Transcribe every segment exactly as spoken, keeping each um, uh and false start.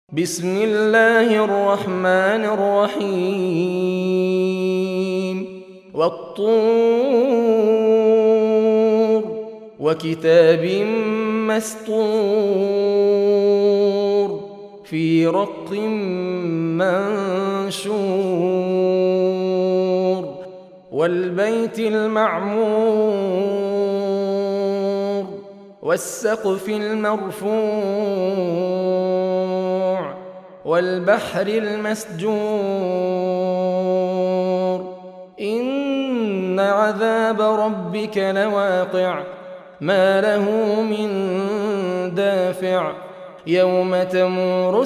بسم الله الرحمن الرحيم والطور وكتاب مسطور في رق منشور والبيت المعمور والسقف المرفوع والبحر المسجور إن عذاب ربك لواقع ما له من دافع يوم تمور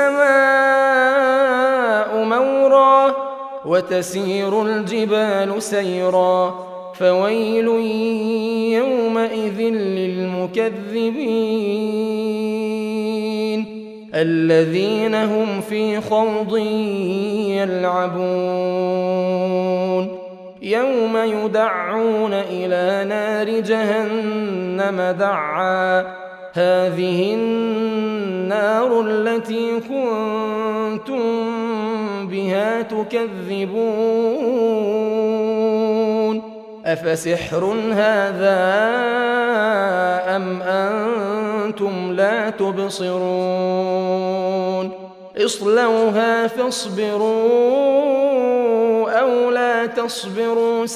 السماء مورا وتسير الجبال سيرا فويل يومئذ للمكذبين الذين هم في خوض يلعبون يوم يدعون إلى نار جهنم دعا هذه النار التي كنتم بها تكذبون أفسحر هذا أم أنتم لا تبصرون اصلوها فاصبروا أو لا تصبروا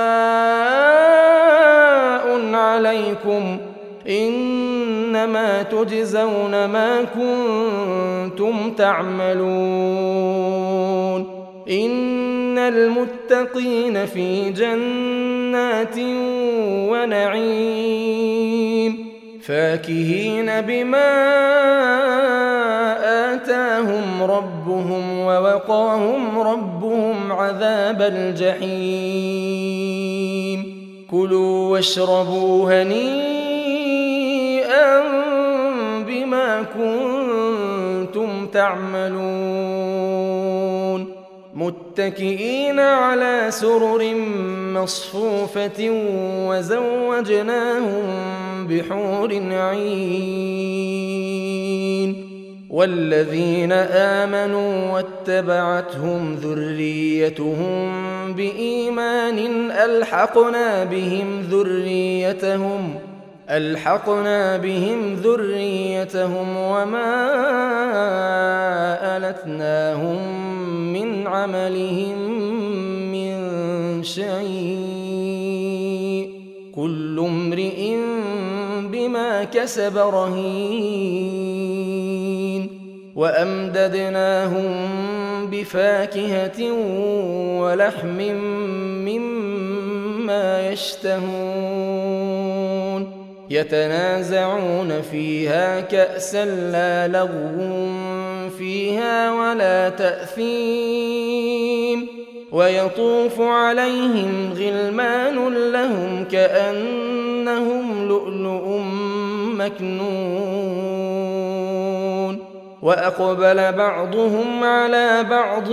سواء عليكم إنما تجزون ما كنتم تعملون إن المتقين في جنات ونعيم فاكهين بما آتاهم ربهم ووقاهم ربهم عذاب الجحيم كلوا واشربوا هنيئا بما كنتم تعملون متكئين على سرر مصفوفة وزوجناهم بحور عين والذين آمنوا واتبعتهم ذريتهم بإيمان ألحقنا بهم ذريتهم ألحقنا بهم ذريتهم وما ألتناهم من عملهم من شيء كل امرئ بما كسب رهين وأمددناهم بفاكهة ولحم مما يشتهون يتنازعون فيها كأسا لا لغو فيها ولا تأثيم ويطوف عليهم غلمان لهم كأنهم لؤلؤ مكنون وأقبل بعضهم على بعض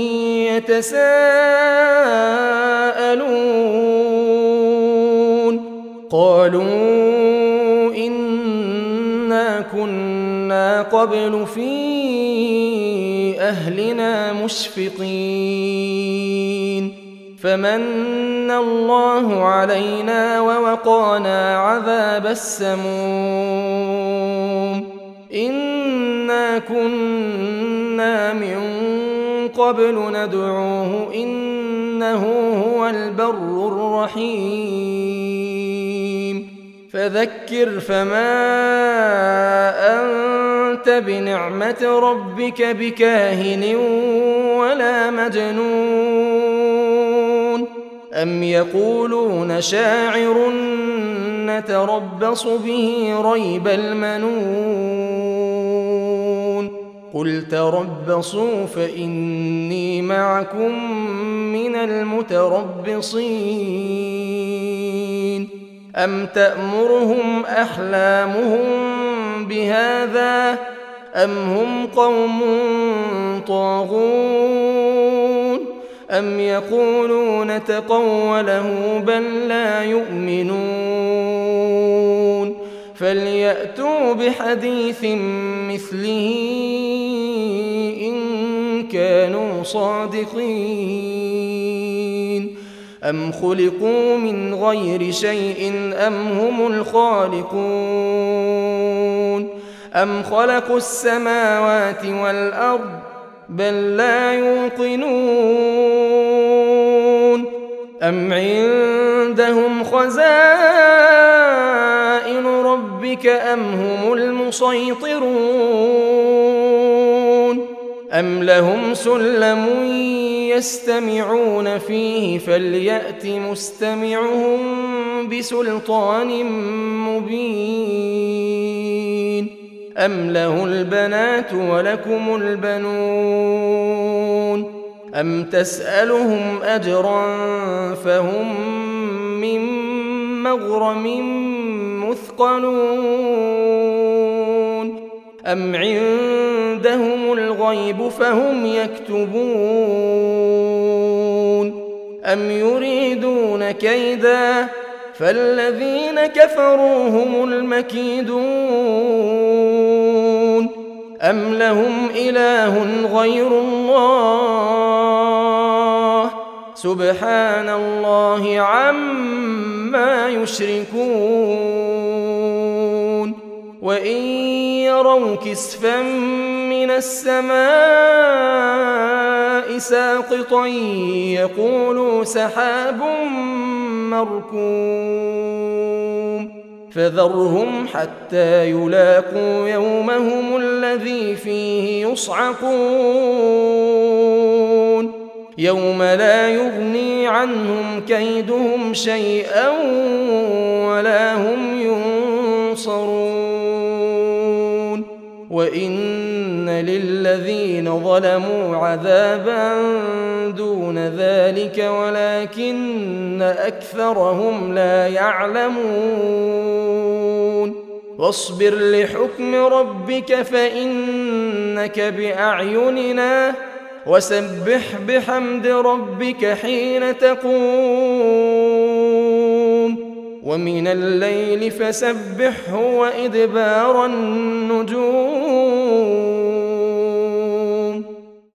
يتساءلون قالوا إنا كنا قبل في أهلنا مشفقين فمن الله علينا ووقانا عذاب السموم إنا كنا من قبل ندعوه إنه هو البر الرحيم فذكر فما أنت بنعمة ربك بكاهن ولا مجنون أم يقولون شاعر نتربص به ريب المنون قل تربصوا فإني معكم من المتربصين أم تأمرهم أحلامهم بهذا أم هم قوم طاغون أم يقولون تقوله بل لا يؤمنون فليأتوا بحديث مثله صادقين أم خلقوا من غير شيء أم هم الخالقون أم خلقوا السماوات والأرض بل لا يوقنون أم عندهم خزائن ربك أم هم المسيطرون أم لهم سلم يستمعون فيه فليأت مستمعهم بسلطان مبين أم له البنات ولكم البنون أم تسألهم أجرا فهم من مغرم مثقلون أم عندهم الغيب فهم يكتبون أم يريدون كيدا فالذين كفروا هم المكيدون أم لهم إله غير الله سبحان الله عما يشركون وإن يروا كسفا من السماء ساقطا يقولوا سحاب مركوم فذرهم حتى يلاقوا يومهم الذي فيه يصعقون يوم لا يغني عنهم كيدهم شيئا ولا هم ينصرون وإن للذين ظلموا عذابا دون ذلك ولكن أكثرهم لا يعلمون واصبر لحكم ربك فإنك بأعيننا وسبح بحمد ربك حين تقوم ومن الليل فسبحه وإدبار النجوم